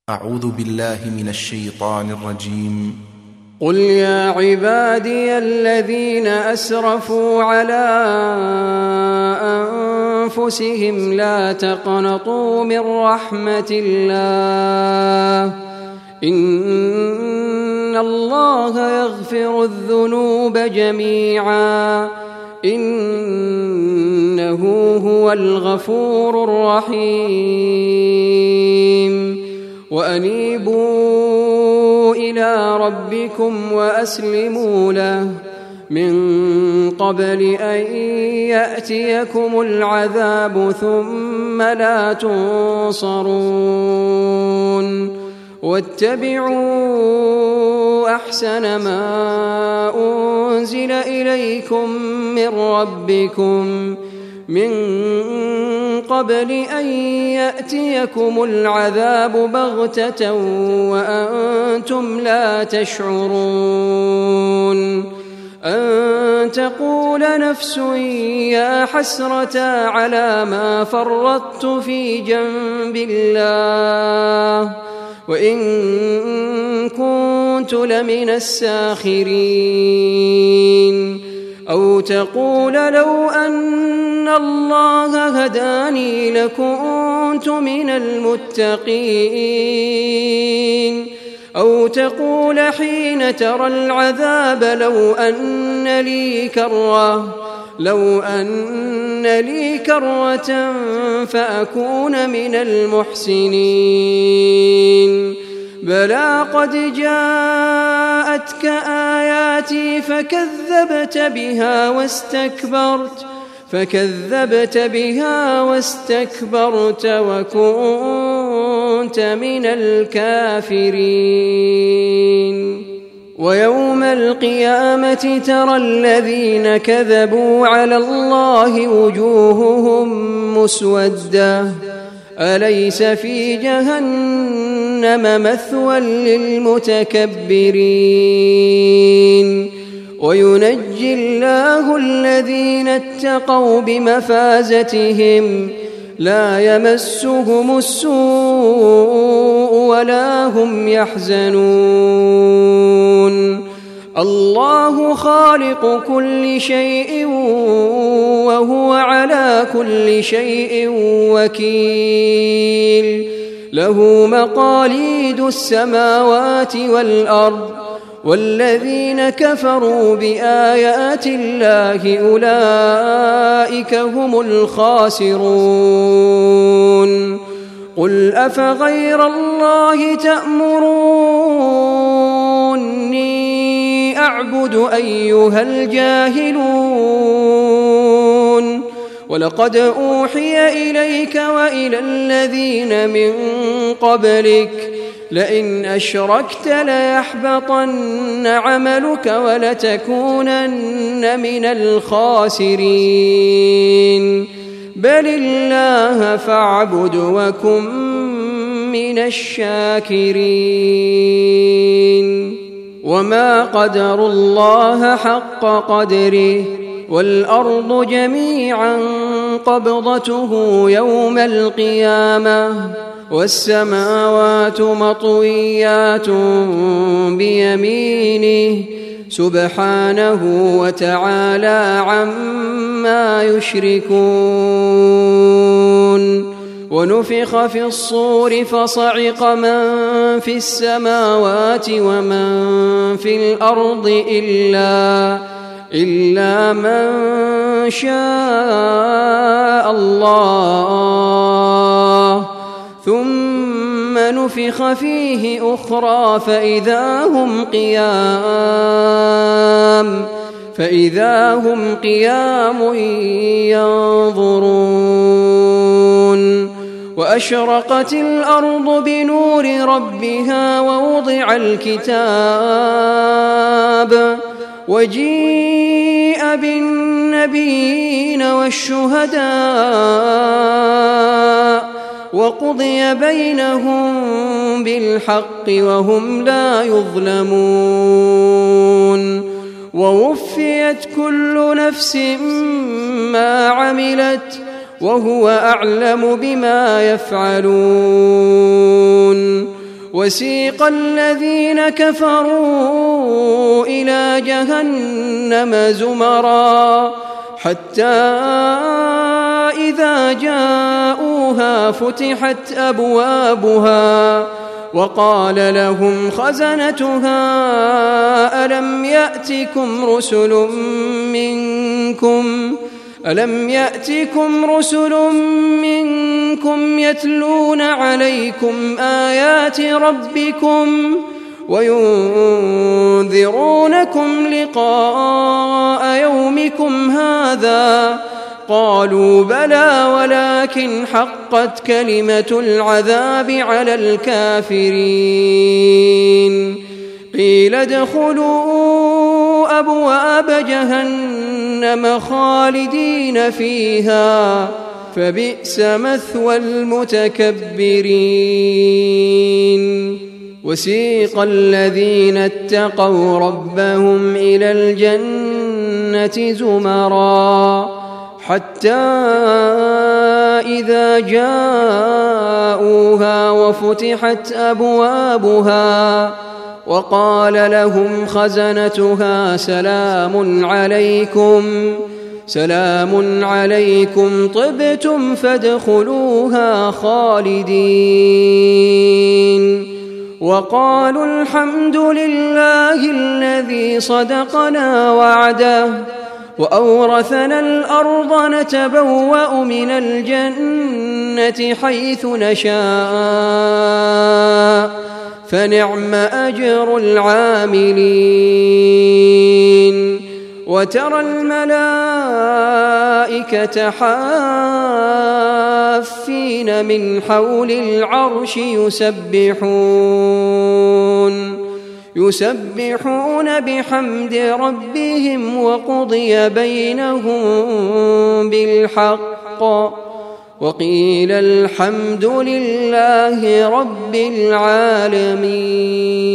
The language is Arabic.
أعوذ بالله من الشيطان الرجيم. قل يا عبادي الذين أسرفوا على أنفسهم لا تقنطوا من رحمة الله إن الله يغفر الذنوب جميعا إنه هو الغفور الرحيم وأنيبوا إلى ربكم وأسلموا له من قبل أن يأتيكم العذاب ثم لا تنصرون واتبعوا أحسن ما أنزل إليكم من ربكم من قبل أن يأتيكم العذاب بغتة وأنتم لا تشعرون أن تقول نفس يا حسرة على ما فرطت في جنب الله وإن كنت لمن الساخرين أو تقول لو أن الله هداني لكنت من المتقين أو تقول حين ترى العذاب لو أن لي كرة فأكون من المحسنين بلى قد جاءتك آياتي فكذبت بها واستكبرت وكنت من الكافرين ويوم القيامة ترى الذين كذبوا على الله وجوههم مسودة أليس في جهنم مثوى للمتكبرين وينجي الله الذين اتقوا بمفازتهم لا يمسهم السوء ولا هم يحزنون الله خالق كل شيء وهو على كل شيء وكيل له مقاليد السماوات والأرض والذين كفروا بآيات الله أولئك هم الخاسرون قل أفغير الله تأمروني أعبد أيها الجاهلون ولقد أوحي إليك وإلى الذين من قبلك لئن أشركت ليحبطن عملك ولتكونن من الخاسرين بل الله فاعبد وكن من الشاكرين وما قدروا الله حق قدره والأرض جميعا قبضته يوم القيامة والسماوات مطويات بيمينه سبحانه وتعالى عما يشركون ونفخ في الصور فصعق من في السماوات ومن في الأرض إلا من شاء الله ثم نفخ فيه أخرى فإذا هم قيام ينظرون وأشرقت الأرض بنور ربها ووضع الكتاب وجيء بالنبيين والشهداء وقضي بينهم بالحق وهم لا يظلمون ووفيت كل نفس ما عملت وهو أعلم بما يفعلون وسيق الذين كفروا إلى جهنم زمرا حتى إذا جاءوها فتحت أبوابها وقال لهم خزنتها ألم يأتكم رسل منكم يتلون عليكم آيات ربكم وينذرونكم لقاء يومكم هذا؟ قالوا بلى ولكن حقت كلمة العذاب على الكافرين. قيل ادخلوا أبواب جهنم خالدين فيها فبئس مثوى المتكبرين. وسيق الذين اتقوا ربهم إلى الجنة زمرا حتى إذا جاءوها وفتحت أبوابها وقال لهم خزنتها سلام عليكم طبتم فادخلوها خالدين. وقالوا الحمد لله الذي صدقنا وعده وأورثنا الأرض نتبوأ من الجنة حيث نشاء فنعم أجر العاملين. وترى الملائكة حافين من حول العرش يسبحون بحمد ربهم وقضي بينهم بالحق وقيل الحمد لله رب العالمين.